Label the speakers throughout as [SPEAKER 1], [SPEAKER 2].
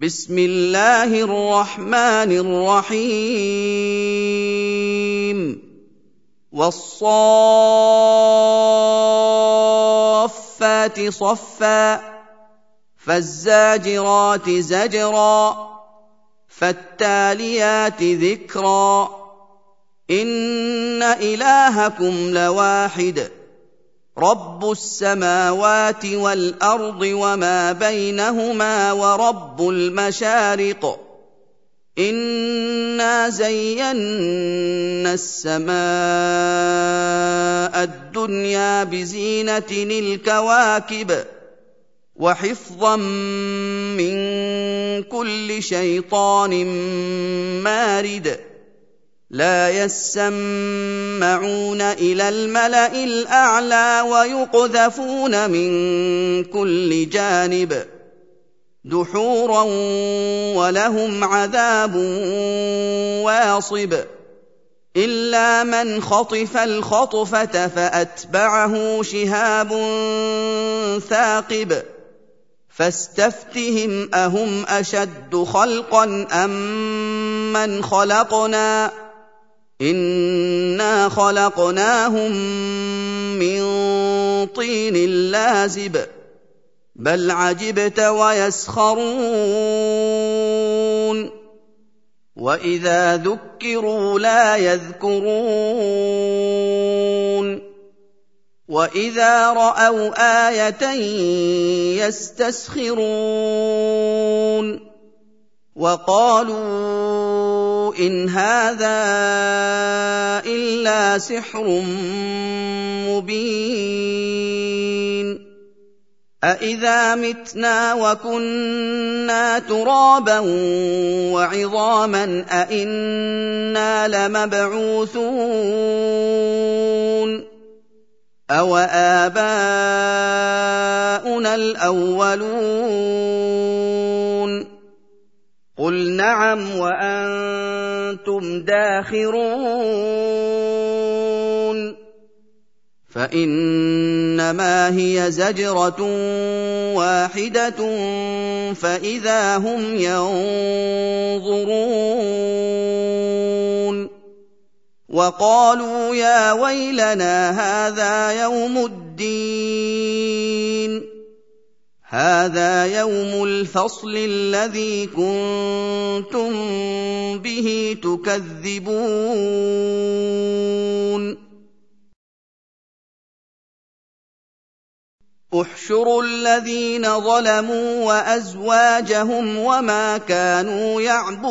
[SPEAKER 1] بسم الله الرحمن الرحيم والصافات صفا فالزاجرات زجرا فالتاليات ذكرا إن إلهكم لواحد رب السماوات والأرض وما بينهما ورب المشارق إنا زينا السماء الدنيا بزينة الكواكب وحفظا من كل شيطان مارد لا يسمعون إلى الملأ الأعلى ويقذفون من كل جانب دحورا ولهم عذاب واصب إلا من خطف الخطفة فأتبعه شهاب ثاقب فاستفتهم أهم أشد خلقا أم من خلقنا إنا خلقناهم من طين لازب بل عجبت ويسخرون وإذا ذكروا لا يذكرون وإذا رأوا آية يستسخرون وقالوا إن هذا إلا سحر مبين أإذا متنا وكنا ترابا وعظاما أإنا لمبعوثون أوآباؤنا الأولون قل نعم وأنتم داخرون فإنما هي زجرة واحدة فإذا هم ينظرون وقالوا يا ويلنا هذا يوم الدين هذا يوم الفصل الذي كنتم به تكذبون احشروا الذين ظلموا وأزواجهم وما كانوا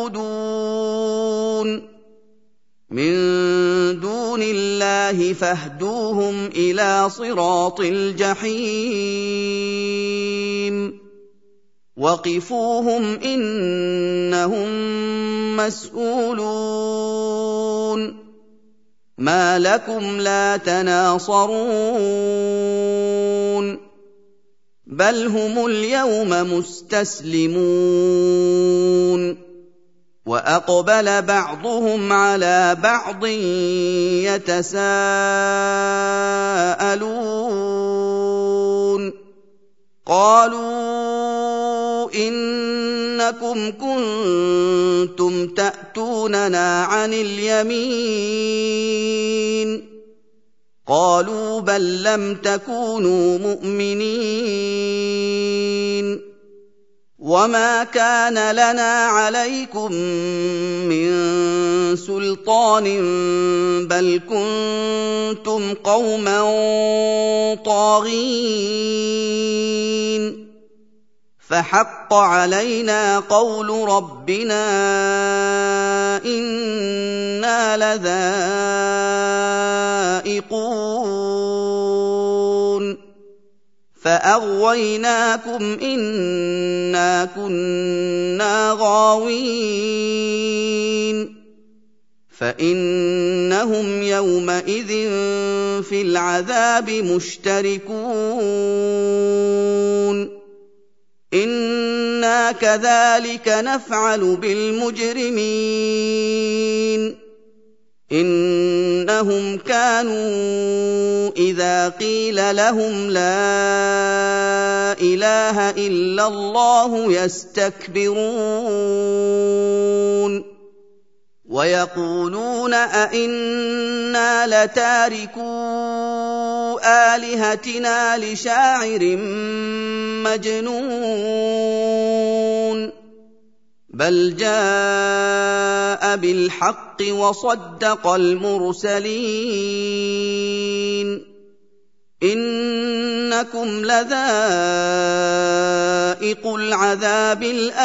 [SPEAKER 1] يعبدون من دون الله فاهدوهم إلى صراط الجحيم وقفوهم إنهم مسؤولون ما لكم لا تناصرون بل هم اليوم مستسلمون وأقبل بعضهم على بعض يتساءلون قالوا إنكم كنتم تأتوننا عن اليمين قالوا بل لم تكونوا مؤمنين وما كان لنا عليكم من سلطان بل كنتم قوما طاغين فحق علينا قول ربنا إنا لذائقون فأغويناكم إنا كنا غاوين فإنهم يومئذ في العذاب مشتركون إنا كذلك نفعل بالمجرمين إِنَّهُمْ كَانُوا إِذَا قِيلَ لَهُمْ لَا إِلَٰهَ إِلَّا اللَّهُ يَسْتَكْبِرُونَ وَيَقُولُونَ أَئِنَّا لَتَارِكُو آلِهَتِنَا لِشَاعِرٍ مَّجْنُونٍ بَلْ جَاءَ بِالْحَقِّ وَصَدَّقَ الْمُرْسَلِينَ إِنَّكُمْ لَذَائِقُو الْعَذَابِ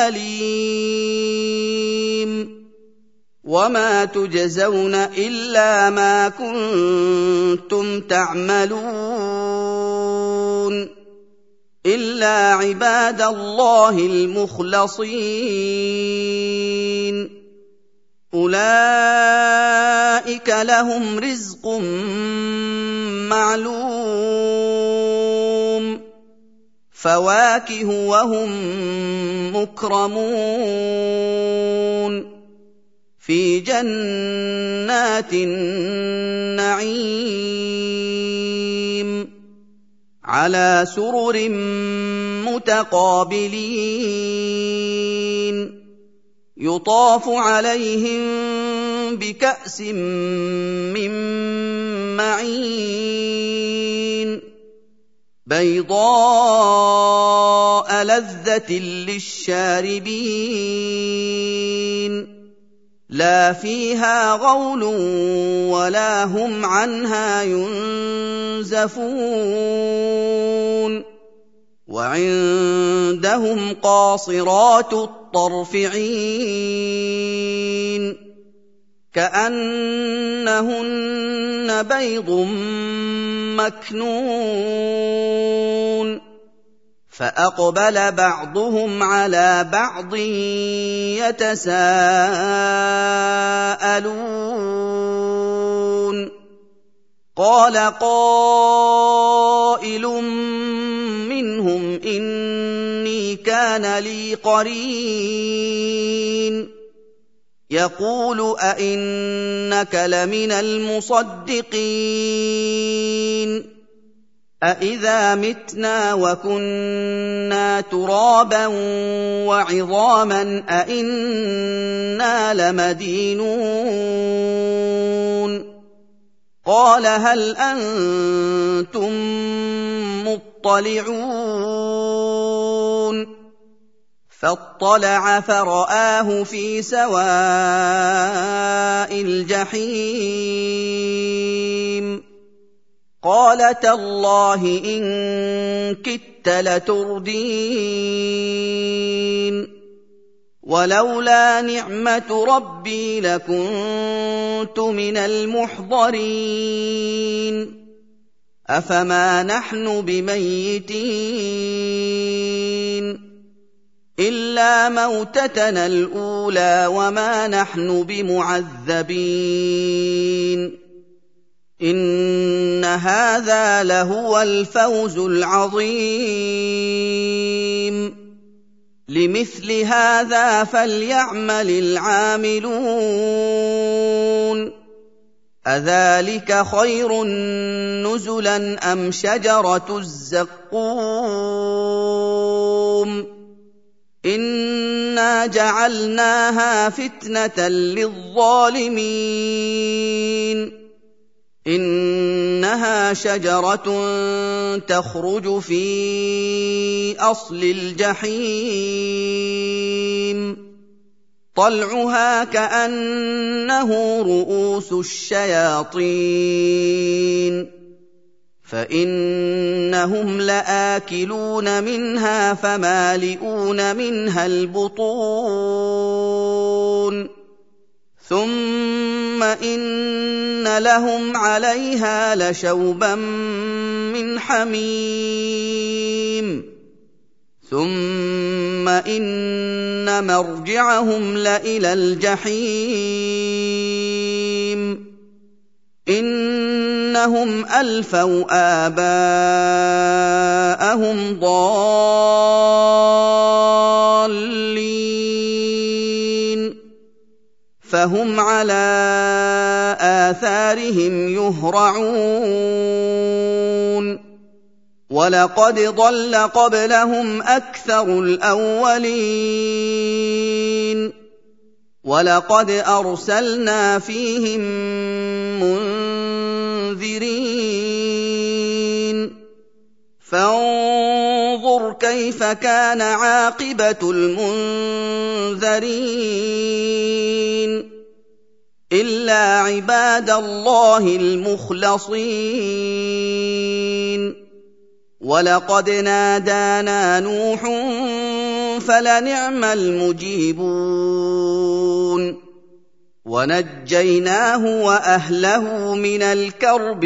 [SPEAKER 1] الْأَلِيمِ وَمَا تُجْزَوْنَ إِلَّا مَا كُنتُمْ تَعْمَلُونَ إِلَّا عِبَادَ اللَّهِ الْمُخْلَصِينَ أُولَٰئِكَ لَهُمْ رِزْقٌ مَّعْلُومٌ فَوَاكِهُ وَهُم مُّكْرَمُونَ فِي جَنَّاتِ النَّعِيمِ عَلَىٰ سُرُرٍ مُّتَقَابِلِينَ يُطَافُ عَلَيْهِم بِكَأْسٍ مِّن مَّعِينٍ بَيْضَاءَ لَذَّةٍ لِّلشَّارِبِينَ لَا فِيهَا غَوْلٌ وَلَا هُمْ عَنْهَا يُنزَفُونَ وَعِندَهُمْ قَاصِرَاتُ الطَّرْفِ عِينٌ كَأَنَّهُنَّ بَيْضٌ مَّكْنُونٌ فَأَقْبَلَ بَعْضُهُمْ عَلَىٰ بَعْضٍ يَتَسَاءَلُونَ قَالَ قَائِلٌ مِّنْهُمْ إِنِّي كَانَ لِي قَرِينٌ يَقُولُ أَإِنَّكَ لَمِنَ الْمُصَدِّقِينَ أَإِذَا مِتْنَا وَكُنَّا تُرَابًا وَعِظَامًا أَإِنَّا لَمَدِينُونَ قَالَ هَلْ أَنتُم مُّطَّلِعُونَ فَاطَّلَعَ فَرَآهُ فِي سَوَاءِ الْجَحِيمِ قَالَ تَاللَّهِ إِن كِدتَّ لَتُرْدِينِ وَلَوْلَا نِعْمَةُ رَبِّي لَكُنتُ مِنَ الْمُحْضَرِينَ أَفَمَا نَحْنُ بِمَيِّتِينَ إِلَّا مَوْتَتَنَا الْأُولَىٰ وَمَا نَحْنُ بِمُعَذَّبِينَ إِنَّ هَٰذَا لَهُوَ الْفَوْزُ الْعَظِيمُ لِمِثْلِ هَٰذَا فَلْيَعْمَلِ الْعَامِلُونَ أَذَٰلِكَ خَيْرٌ نُّزُلًا أَمْ شَجَرَةُ الزَّقُّومِ إِنَّا جَعَلْنَاهَا فِتْنَةً لِّلظَّالِمِينَ إِنَّهَا شَجَرَةٌ تَخْرُجُ فِي أَصْلِ الْجَحِيمِ طَلْعُهَا كَأَنَّهُ رُءُوسُ الشَّيَاطِينِ فَإِنَّهُمْ لَآكِلُونَ مِنْهَا فَمَالِئُونَ مِنْهَا الْبُطُونَ ثُمَّ إِنَّ لَهُمْ عَلَيْهَا لَشَوْبًا مِّنْ حَمِيمٍ ثُمَّ إِنَّ مَرْجِعَهُمْ لَإِلَى الْجَحِيمِ إِنَّهُمْ أَلْفَوْا آبَاءَهُمْ ضَالِّينَ فهم على آثارهم يهرعون ولقد ضل قبلهم أكثر الأولين ولقد أرسلنا فيهم منذرين فانظر كيف كان عاقبة المنذرين إلا عباد الله المخلصين ولقد نادانا نوح فلنعم المجيبون ونجيناه وأهله من الكرب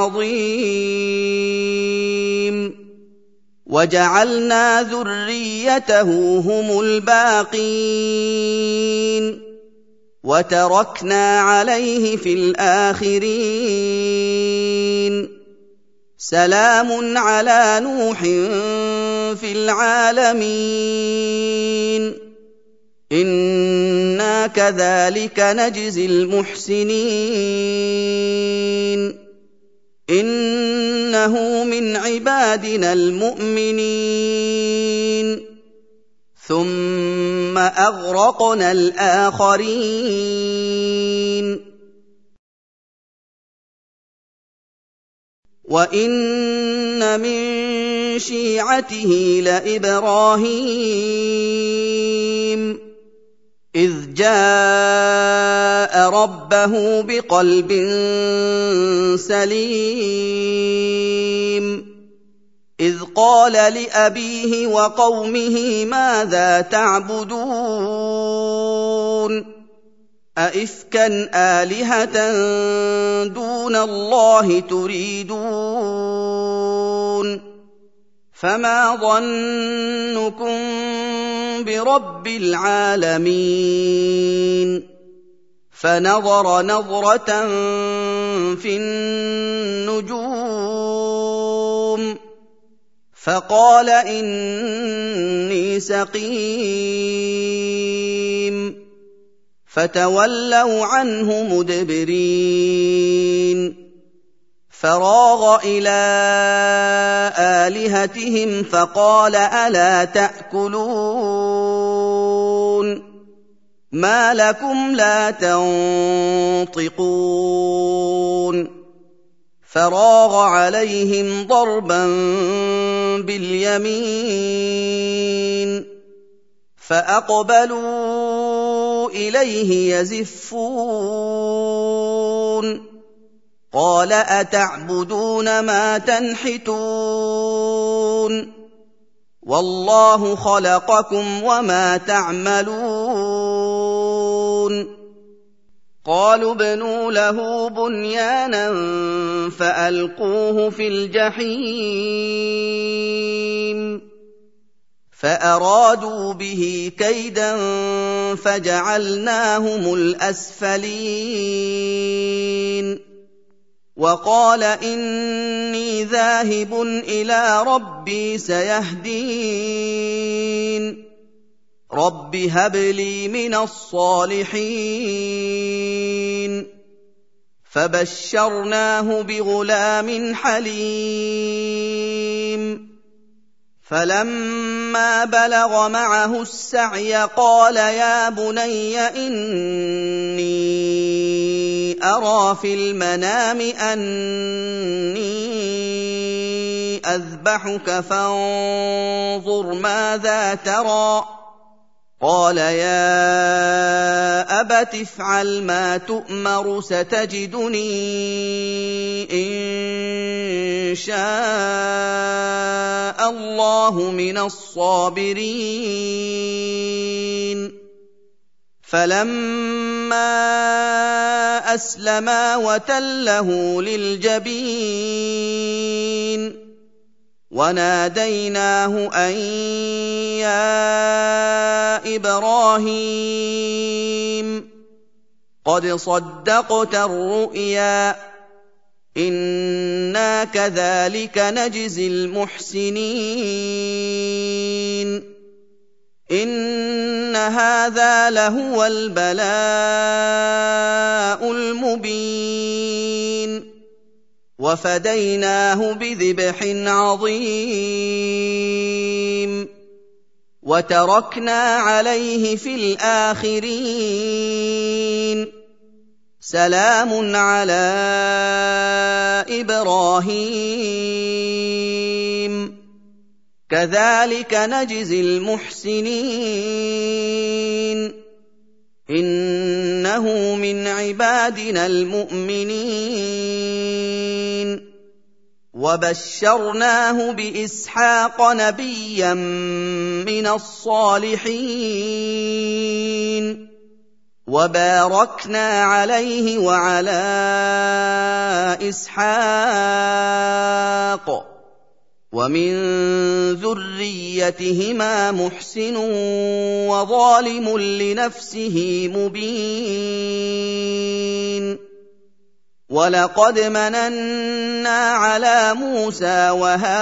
[SPEAKER 1] العظيم وجعلنا ذريته هم الباقين وتركنا عليه في الآخرين سلام على نوح في العالمين إنا كذلك نجزي المحسنين إنه من عبادنا المؤمنين ثم أغرقنا الآخرين وَإِنَّ مِن شِيعَتِهِ لَإِبْرَاهِيمَ إِذْ جَاءَ رَبَّهُ بِقَلْبٍ سَلِيمٍ إِذْ قَالَ لِأَبِيهِ وَقَوْمِهِ مَاذَا تَعْبُدُونَ أَئِفْكًا آلِهَةً دُونَ اللَّهِ تُرِيدُونَ فَمَا ظَنُّكُم بِرَبِّ الْعَالَمِينَ فَنَظَرَ نَظْرَةً فِي النُّجُومِ فَقَالَ إِنِّي سَقِيمٌ فَتَوَلَّوْا عَنْهُ مُدْبِرِينَ فَرَاغَ إِلَىٰ آلِهَتِهِمْ فَقَالَ أَلَا تَأْكُلُونَ مَا لَكُمْ لَا تَنطِقُونَ فَرَاغَ عَلَيْهِمْ ضَرْبًا بِالْيَمِينِ فَأَقْبَلُوا إِلَيْهِ يَزِفُّونَ قَالَ أَتَعْبُدُونَ مَا تَنْحِتُونَ وَاللَّهُ خَلَقَكُمْ وَمَا تَعْمَلُونَ قَالُوا ابْنُوا لَهُ بُنْيَانًا فَأَلْقُوهُ فِي الْجَحِيمِ فَأَرَادُوا بِهِ كَيْدًا فَجَعَلْنَاهُمُ الْأَسْفَلِينَ وَقَالَ إِنِّي ذَاهِبٌ إِلَىٰ رَبِّي سَيَهْدِينِ رَبِّ هَبْ لِي مِنَ الصَّالِحِينَ فَبَشَّرْنَاهُ بِغُلَامٍ حَلِيمٍ فَلَمَّا بَلَغَ مَعَهُ السَّعْيَ قَالَ يَا بُنَيَّ إِنِّي أَرَىٰ فِي الْمَنَامِ أَنِّي أَذْبَحُكَ فَانظُرْ مَاذَا تَرَىٰ قَالَ يَا أَبَتِ افْعَلْ مَا تُؤْمَرُ سَتَجِدُنِي إِن شَاءَ اللَّهُ مِنَ الصَّابِرِينَ فَلَمَّا أَسْلَمَا وَتَلَّهُ لِلْجَبِينِ وَنَادَيْنَاهُ أَن يَا إِبْرَاهِيمُ قَدْ صَدَّقْتَ الرُّؤْيَا إِنَّا كَذَٰلِكَ نَجْزِي الْمُحْسِنِينَ إِنَّ هَٰذَا لَهُوَ الْبَلَاءُ الْمُبِينُ وَفَدَيْنَاهُ بِذِبْحٍ عَظِيمٍ وَتَرَكْنَا عَلَيْهِ فِي الْآخِرِينَ سَلَامٌ عَلَىٰ إِبْرَاهِيمَ كَذَٰلِكَ نَجْزِي الْمُحْسِنِينَ إِنَّهُ مِنْ عِبَادِنَا الْمُؤْمِنِينَ وَبَشَّرْنَاهُ بِإِسْحَاقَ نَبِيًّا مِّنَ الصَّالِحِينَ وَبَارَكْنَا عَلَيْهِ وَعَلَىٰ إِسْحَاقَ وَمِن ذُرِّيَّتِهِمَا مُحْسِنٌ وَظَالِمٌ لِّنَفْسِهِ مُبِينٌ وَلَقَدْ مَنَنَّا عَلَىٰ مُوسَىٰ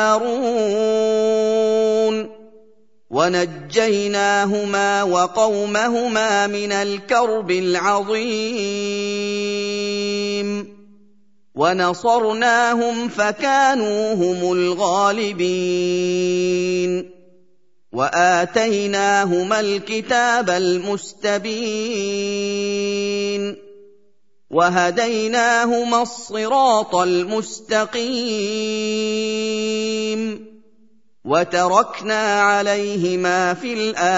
[SPEAKER 1] وَهَارُونَ وَنَجَّيْنَاهُمَا وَقَوْمَهُمَا مِنَ الْكَرْبِ الْعَظِيمِ وَنَصَرْنَاهُمْ فَكَانُوا هُمُ الْغَالِبِينَ وَآتَيْنَاهُمَا الْكِتَابَ الْمُسْتَبِينَ وَهَدَيْنَاهُمَا الصِّرَاطَ الْمُسْتَقِيمَ وَتَرَكْنَا عَلَيْهِمَا فِي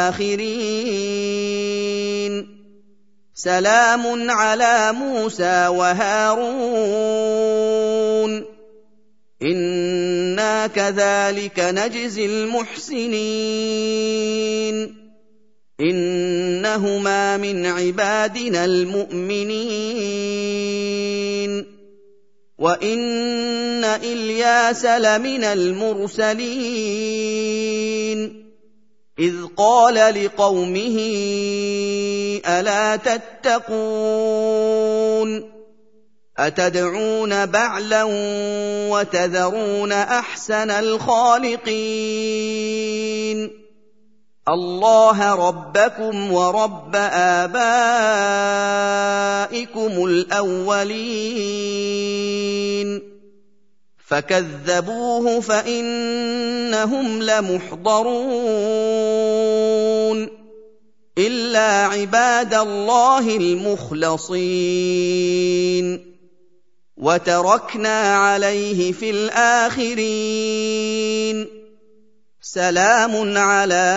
[SPEAKER 1] الْآخِرِينَ سَلَامٌ عَلَىٰ مُوسَىٰ وَهَارُونَ إِنَّا كَذَٰلِكَ نَجْزِي الْمُحْسِنِينَ إِنَّهُمَا مِنْ عِبَادِنَا الْمُؤْمِنِينَ وَإِنَّ إِلْيَاسَ لَمِنَ الْمُرْسَلِينَ إِذْ قَالَ لِقَوْمِهِ أَلَا تَتَّقُونَ أَتَدْعُونَ بَعْلًا وَتَذَرُونَ أَحْسَنَ الْخَالِقِينَ اللَّهَ رَبَّكُمْ وَرَبَّ آبَائِكُمُ الْأَوَّلِينَ فَكَذَّبُوهُ فَإِنَّهُمْ لَمُحْضَرُونَ إِلَّا عِبَادَ اللَّهِ الْمُخْلَصِينَ وَتَرَكْنَا عَلَيْهِ فِي الْآخِرِينَ سَلَامٌ عَلَىٰ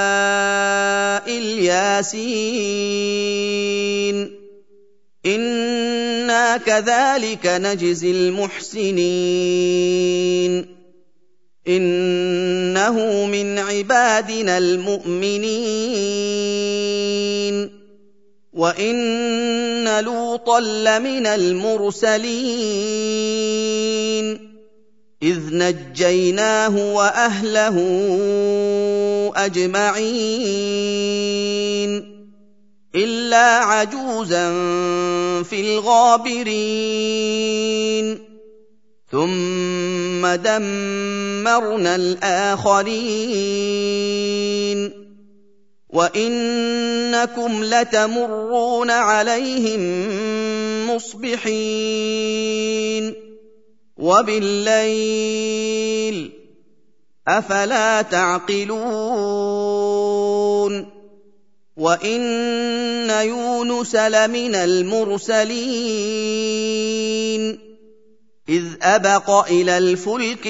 [SPEAKER 1] الْيَاسِينَ إِنَّا كَذَٰلِكَ نَجْزِي الْمُحْسِنِينَ إِنَّهُ مِنْ عِبَادِنَا الْمُؤْمِنِينَ وَإِنَّ لُوطًا لَّمِنَ الْمُرْسَلِينَ إِذْ نَجَّيْنَاهُ وَأَهْلَهُ أَجْمَعِينَ إِلَّا عَجُوزًا فِي الْغَابِرِينَ ثُمَّ دَمَّرْنَا الْآخَرِينَ وَإِنَّكُمْ لَتَمُرُّونَ عَلَيْهِم مُّصْبِحِينَ وَبِاللَّيْلِ ۗ أَفَلَا تَعْقِلُونَ وَإِنَّ يُونُسَ لَمِنَ الْمُرْسَلِينَ إِذْ أَبَقَ إِلَى الْفُلْكِ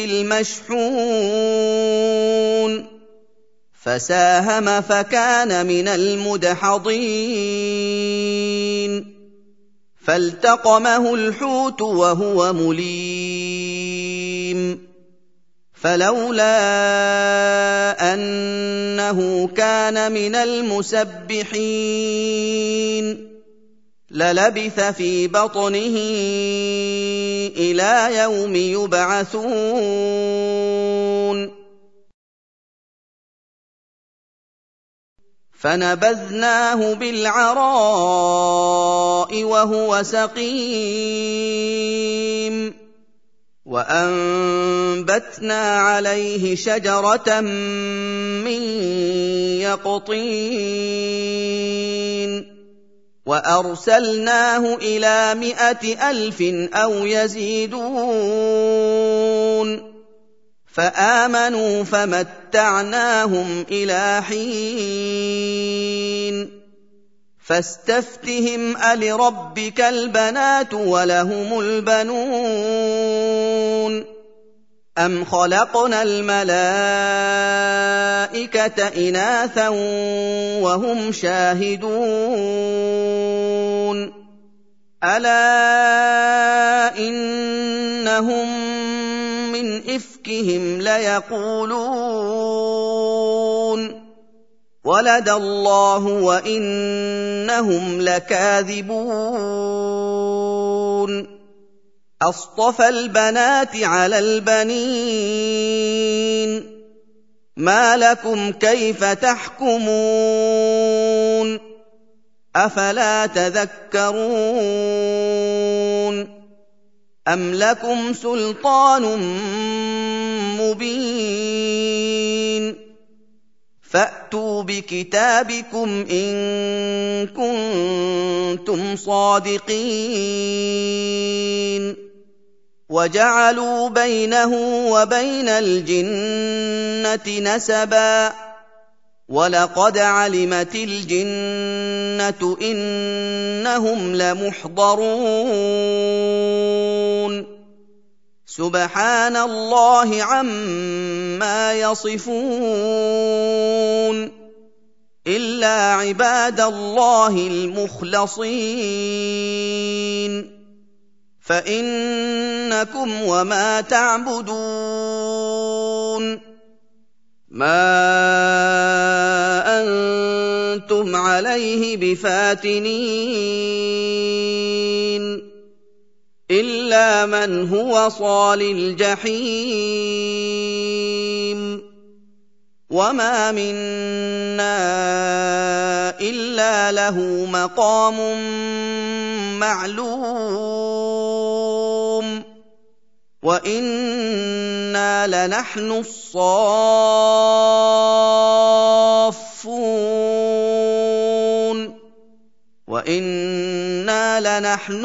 [SPEAKER 1] الْمَشْحُونِ فَسَاهَمَ فَكَانَ مِنَ الْمُدْحَضِينَ فَالْتَقَمَهُ الْحُوتُ وَهُوَ مُلِيمٌ فَلَوْلَا أَنَّهُ كَانَ مِنَ الْمُسَبِّحِينَ لَلَبِثَ فِي بَطْنِهِ إِلَىٰ يَوْمِ يُبْعَثُونَ فَنَبَذْنَاهُ بِالْعَرَاءِ وَهُوَ سَقِيمٌ وَأَنبَتْنَا عَلَيْهِ شَجَرَةً مِّن يَقْطِينٍ وَأَرْسَلْنَاهُ إِلَىٰ 100,000 أَوْ يَزِيدُونَ فَآمَنُوا فَمَتَّعْنَاهُمْ إِلَىٰ حِينٍ فَاسْتَفْتِهِمْ أَلِرَبِّكَ الْبَنَاتُ وَلَهُمُ الْبَنُونَ أَمْ خَلَقْنَا الْمَلَائِكَةَ إِنَاثًا وَهُمْ شَاهِدُونَ أَلَا إِنَّهُم مِّنْ إِفْكِهِمْ لَيَقُولُونَ وَلَدَ اللَّهُ وَإِنَّهُمْ لَكَاذِبُونَ أَصْطَفَى الْبَنَاتِ عَلَى الْبَنِينَ مَا لَكُمْ كَيْفَ تَحْكُمُونَ أَفَلَا تَذَكَّرُونَ أَمْ لَكُمْ سُلْطَانٌ مُّبِينٌ فَأْتُوا بِكِتَابِكُمْ إِن كُنتُمْ صَادِقِينَ وَجَعَلُوا بَيْنَهُ وَبَيْنَ الْجِنَّةِ نَسَبًا وَلَقَدْ عَلِمَتِ الْجِنَّةُ إِنَّهُمْ لَمُحْضَرُونَ سُبْحَانَ اللَّهِ عَمَّا يَصِفُونَ إِلَّا عِبَادَ اللَّهِ الْمُخْلَصِينَ فَإِنَّكُمْ وَمَا تَعْبُدُونَ مَا أَنتُمْ عَلَيْهِ بِفَاتِنِينَ إِلَّا مَنْ هُوَ صَالِ الْجَحِيمِ وَمَا مِنَّا إِلَّا لَهُ مَقَامٌ مَّعْلُومٌ وَإِنَّا لَنَحْنُ الصَّافُّونَ وَإِنَّا لَنَحْنُ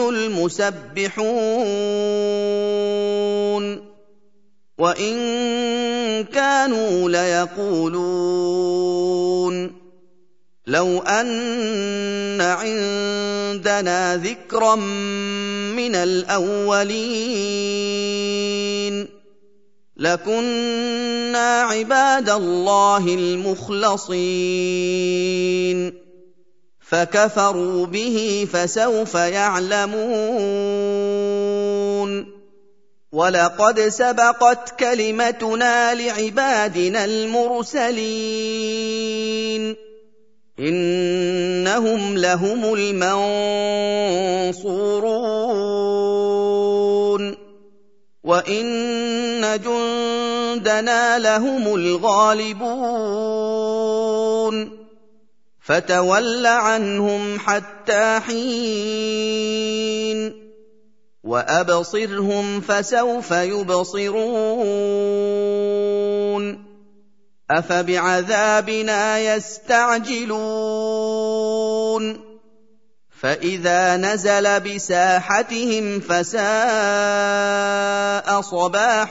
[SPEAKER 1] الْمُسَبِّحُونَ وَإِن كَانُوا لَيَقُولُونَ لَوْ أَنَّ عِندَنَا ذِكْرًا مِّنَ الْأَوَّلِينَ لَكُنَّا عِبَادَ اللَّهِ الْمُخْلَصِينَ فَكَفَرُوا بِهِ فَسَوْفَ يَعْلَمُونَ وَلَقَدْ سَبَقَتْ كَلِمَتُنَا لِعِبَادِنَا الْمُرْسَلِينَ إِنَّهُمْ لَهُمُ الْمَنصُورُونَ وَإِنَّ جُندَنَا لَهُمُ الْغَالِبُونَ فَتَوَلَّ عَنْهُمْ حَتَّىٰ حِينٍ وَأَبْصِرْهُمْ فَسَوْفَ يُبْصِرُونَ أَفَبِعَذَابِنَا يَسْتَعْجِلُونَ فَإِذَا نَزَلَ بِسَاحَتِهِمْ فَسَاءَ صَبَاحُ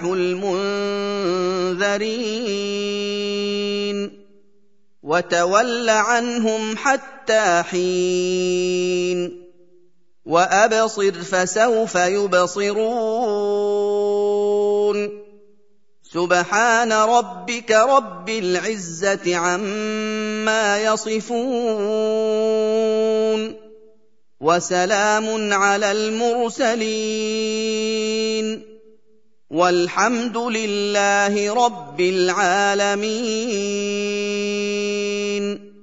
[SPEAKER 1] الْمُنذَرِينَ وَتَوَلَّ عَنْهُمْ حَتَّىٰ حِينٍ وَأَبْصِرْ فَسَوْفَ يُبْصِرُونَ سُبْحَانَ رَبِّكَ رَبِّ الْعِزَّةِ عَمَّا يَصِفُونَ وَسَلَامٌ عَلَى الْمُرْسَلِينَ وَالْحَمْدُ لِلَّهِ رَبِّ الْعَالَمِينَ